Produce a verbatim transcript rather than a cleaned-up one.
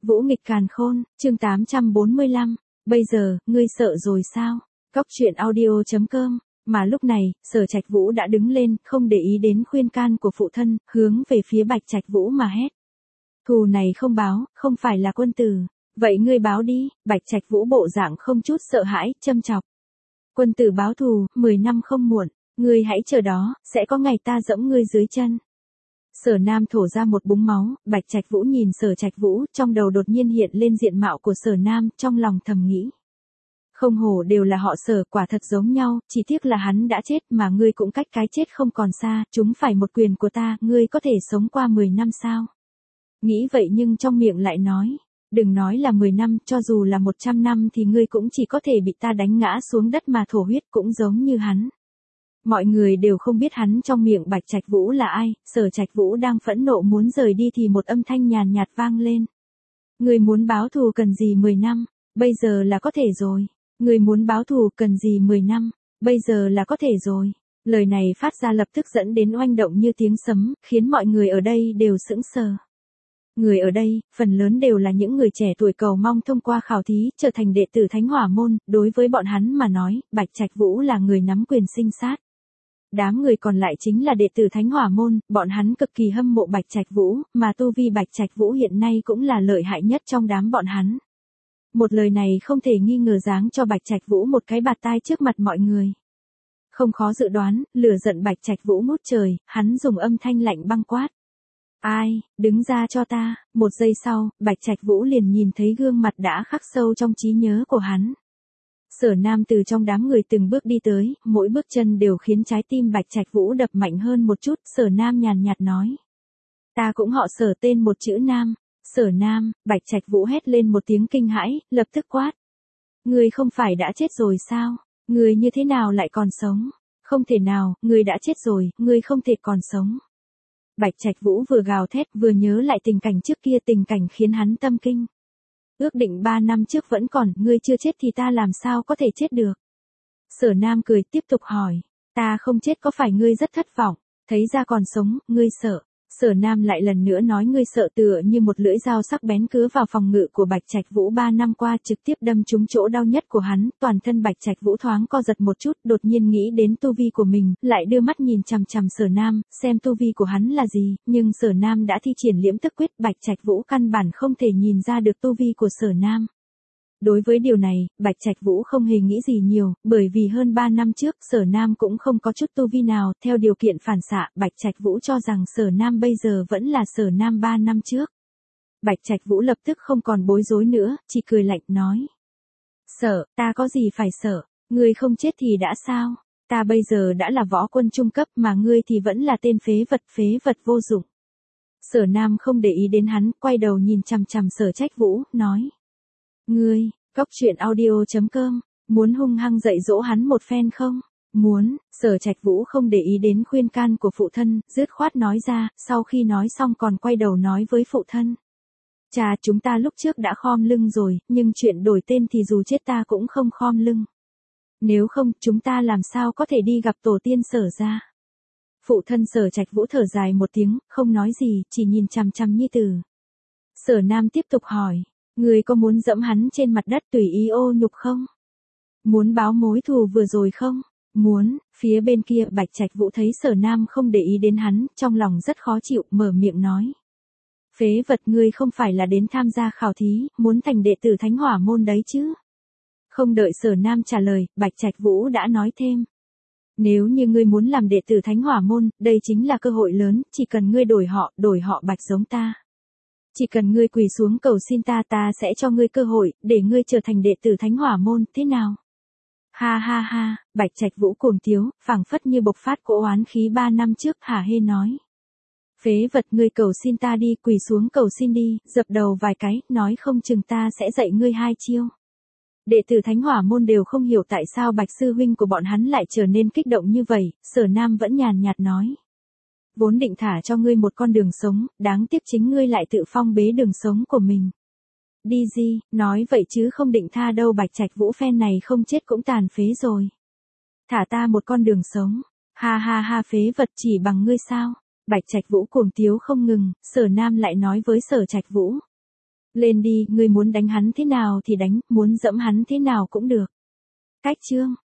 Vũ nghịch càn khôn, chương tám trăm bốn mươi lăm. Bây giờ, ngươi sợ rồi sao? Cóc truyện audio chấm com. Mà lúc này, Sở Trạch Vũ đã đứng lên, không để ý đến khuyên can của phụ thân, hướng về phía Bạch Trạch Vũ mà hét. Thù này không báo, không phải là quân tử. Vậy ngươi báo đi. Bạch Trạch Vũ bộ dạng không chút sợ hãi, châm chọc. Quân tử báo thù, mười năm không muộn. Ngươi hãy chờ đó, sẽ có ngày ta giẫm ngươi dưới chân. Sở Nam thổ ra một búng máu, Bạch Trạch Vũ nhìn Sở Trạch Vũ, trong đầu đột nhiên hiện lên diện mạo của Sở Nam, trong lòng thầm nghĩ. Không hổ đều là họ Sở, quả thật giống nhau, chỉ tiếc là hắn đã chết mà ngươi cũng cách cái chết không còn xa, chúng phải một quyền của ta, ngươi có thể sống qua mười năm sao? Nghĩ vậy nhưng trong miệng lại nói, đừng nói là mười năm, cho dù là một trăm năm thì ngươi cũng chỉ có thể bị ta đánh ngã xuống đất mà thổ huyết cũng giống như hắn. Mọi người đều không biết hắn trong miệng Bạch Trạch Vũ là ai, Sở Trạch Vũ đang phẫn nộ muốn rời đi thì một âm thanh nhàn nhạt vang lên. Người muốn báo thù cần gì mười năm, bây giờ là có thể rồi. Người muốn báo thù cần gì mười năm, bây giờ là có thể rồi. Lời này phát ra lập tức dẫn đến oanh động như tiếng sấm, khiến mọi người ở đây đều sững sờ. Người ở đây, phần lớn đều là những người trẻ tuổi cầu mong thông qua khảo thí, trở thành đệ tử Thánh Hỏa Môn, đối với bọn hắn mà nói, Bạch Trạch Vũ là người nắm quyền sinh sát. Đám người còn lại chính là đệ tử Thánh Hỏa Môn, bọn hắn cực kỳ hâm mộ Bạch Trạch Vũ, mà tu vi Bạch Trạch Vũ hiện nay cũng là lợi hại nhất trong đám bọn hắn. Một lời này không thể nghi ngờ giáng cho Bạch Trạch Vũ một cái bạt tai trước mặt mọi người. Không khó dự đoán, lửa giận Bạch Trạch Vũ ngút trời, hắn dùng âm thanh lạnh băng quát. Ai, đứng ra cho ta, một giây sau, Bạch Trạch Vũ liền nhìn thấy gương mặt đã khắc sâu trong trí nhớ của hắn. Sở Nam từ trong đám người từng bước đi tới, mỗi bước chân đều khiến trái tim Bạch Trạch Vũ đập mạnh hơn một chút, Sở Nam nhàn nhạt nói. Ta cũng họ Sở, tên một chữ Nam. Sở Nam, Bạch Trạch Vũ hét lên một tiếng kinh hãi, lập tức quát. Ngươi không phải đã chết rồi sao? Ngươi như thế nào lại còn sống? Không thể nào, ngươi đã chết rồi, ngươi không thể còn sống. Bạch Trạch Vũ vừa gào thét vừa nhớ lại tình cảnh trước kia, tình cảnh khiến hắn tâm kinh. Ước định ba năm trước vẫn còn, ngươi chưa chết thì ta làm sao có thể chết được? Sở Nam cười tiếp tục hỏi, ta không chết có phải ngươi rất thất vọng, thấy ra còn sống, ngươi sợ. Sở Nam lại lần nữa nói ngươi sợ, tựa như một lưỡi dao sắc bén cứa vào phòng ngự của Bạch Trạch Vũ ba năm qua, trực tiếp đâm trúng chỗ đau nhất của hắn, toàn thân Bạch Trạch Vũ thoáng co giật một chút, đột nhiên nghĩ đến tu vi của mình, lại đưa mắt nhìn chằm chằm Sở Nam, xem tu vi của hắn là gì, nhưng Sở Nam đã thi triển liễm tức quyết, Bạch Trạch Vũ căn bản không thể nhìn ra được tu vi của Sở Nam. Đối với điều này, Bạch Trạch Vũ không hề nghĩ gì nhiều, bởi vì hơn ba năm trước, Sở Nam cũng không có chút tu vi nào, theo điều kiện phản xạ, Bạch Trạch Vũ cho rằng Sở Nam bây giờ vẫn là Sở Nam ba năm trước. Bạch Trạch Vũ lập tức không còn bối rối nữa, chỉ cười lạnh nói. Sợ, ta có gì phải sợ, ngươi không chết thì đã sao, ta bây giờ đã là võ quân trung cấp mà ngươi thì vẫn là tên phế vật, phế vật vô dụng. Sở Nam không để ý đến hắn, quay đầu nhìn chằm chằm Sở Trạch Vũ, nói. Ngươi, Cóc truyện audio chấm com, muốn hung hăng dạy dỗ hắn một phen không? Muốn. Sở Trạch Vũ không để ý đến khuyên can của phụ thân, dứt khoát nói ra, sau khi nói xong còn quay đầu nói với phụ thân. Cha, chúng ta lúc trước đã khom lưng rồi, nhưng chuyện đổi tên thì dù chết ta cũng không khom lưng. Nếu không, chúng ta làm sao có thể đi gặp tổ tiên Sở gia? Phụ thân Sở Trạch Vũ thở dài một tiếng, không nói gì, chỉ nhìn chằm chằm nhi tử. Sở Nam tiếp tục hỏi. Ngươi có muốn dẫm hắn trên mặt đất tùy ý ô nhục không? Muốn báo mối thù vừa rồi không? Muốn. Phía bên kia Bạch Trạch Vũ thấy Sở Nam không để ý đến hắn, trong lòng rất khó chịu, mở miệng nói. Phế vật, ngươi không phải là đến tham gia khảo thí, muốn thành đệ tử Thánh Hỏa Môn đấy chứ? Không đợi Sở Nam trả lời, Bạch Trạch Vũ đã nói thêm. Nếu như ngươi muốn làm đệ tử Thánh Hỏa Môn, đây chính là cơ hội lớn, chỉ cần ngươi đổi họ, đổi họ Bạch giống ta. Chỉ cần ngươi quỳ xuống cầu xin ta, ta sẽ cho ngươi cơ hội, để ngươi trở thành đệ tử Thánh Hỏa Môn, thế nào? Ha ha ha, Bạch Trạch Vũ cuồng tiếu, phảng phất như bộc phát cỗ oán khí ba năm trước, hả hê nói. Phế vật, ngươi cầu xin ta đi, quỳ xuống cầu xin đi, dập đầu vài cái, nói không chừng ta sẽ dạy ngươi hai chiêu. Đệ tử Thánh Hỏa Môn đều không hiểu tại sao Bạch sư huynh của bọn hắn lại trở nên kích động như vậy, Sở Nam vẫn nhàn nhạt nói. Vốn định thả cho ngươi một con đường sống, đáng tiếc chính ngươi lại tự phong bế đường sống của mình. Đi gì, nói vậy chứ không định tha đâu, Bạch Trạch Vũ phen này không chết cũng tàn phế rồi. Thả ta một con đường sống, ha ha ha, phế vật, chỉ bằng ngươi sao? Bạch Trạch Vũ cuồng tiếu không ngừng, Sở Nam lại nói với Sở Trạch Vũ. Lên đi, ngươi muốn đánh hắn thế nào thì đánh, muốn dẫm hắn thế nào cũng được. Cách chương